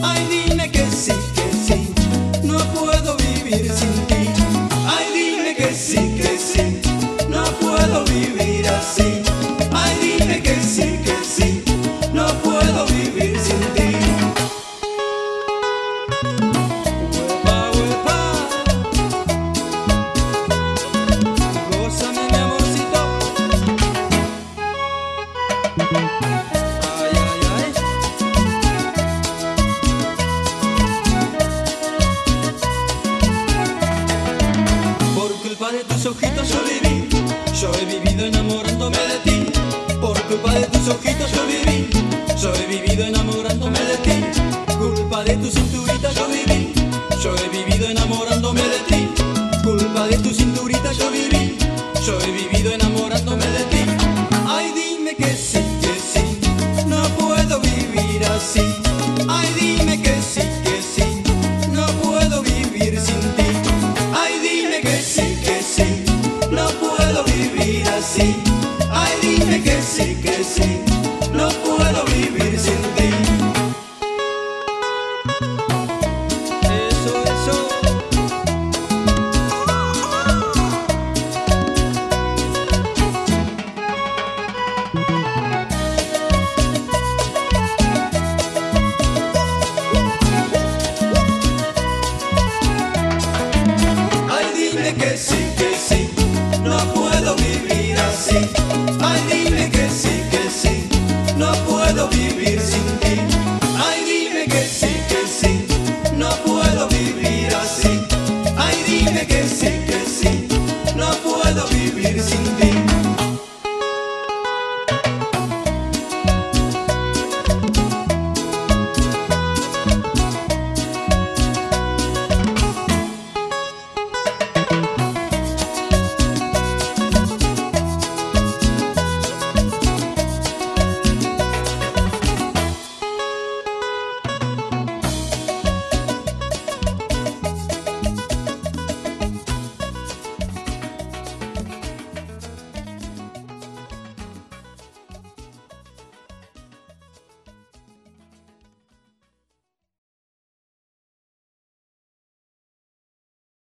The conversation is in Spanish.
Ay, dime que sí, no puedo vivir sin ti. Ay, dime que sí, no puedo vivir así. Ay, dime que sí, no puedo vivir sin ti. Huepa, huepa, gózame mi amorcito. Ay, ay, ay. Por culpa de tus ojitos yo he vivido enamorándome de ti. Por culpa de tus ojitos yo he vivido enamorándome de ti. Culpa de tu cinturita yo he vivido enamorándome de ti. Culpa de tu cinturita yo he vivido enamorándome de ti. Ay, dime que sí, no puedo vivir así. Ay, dime que sí, no puedo vivir sin ti. Ay, dime que sí, no puedo vivir así. Ay, dime que sí, no puedo vivir sin ti.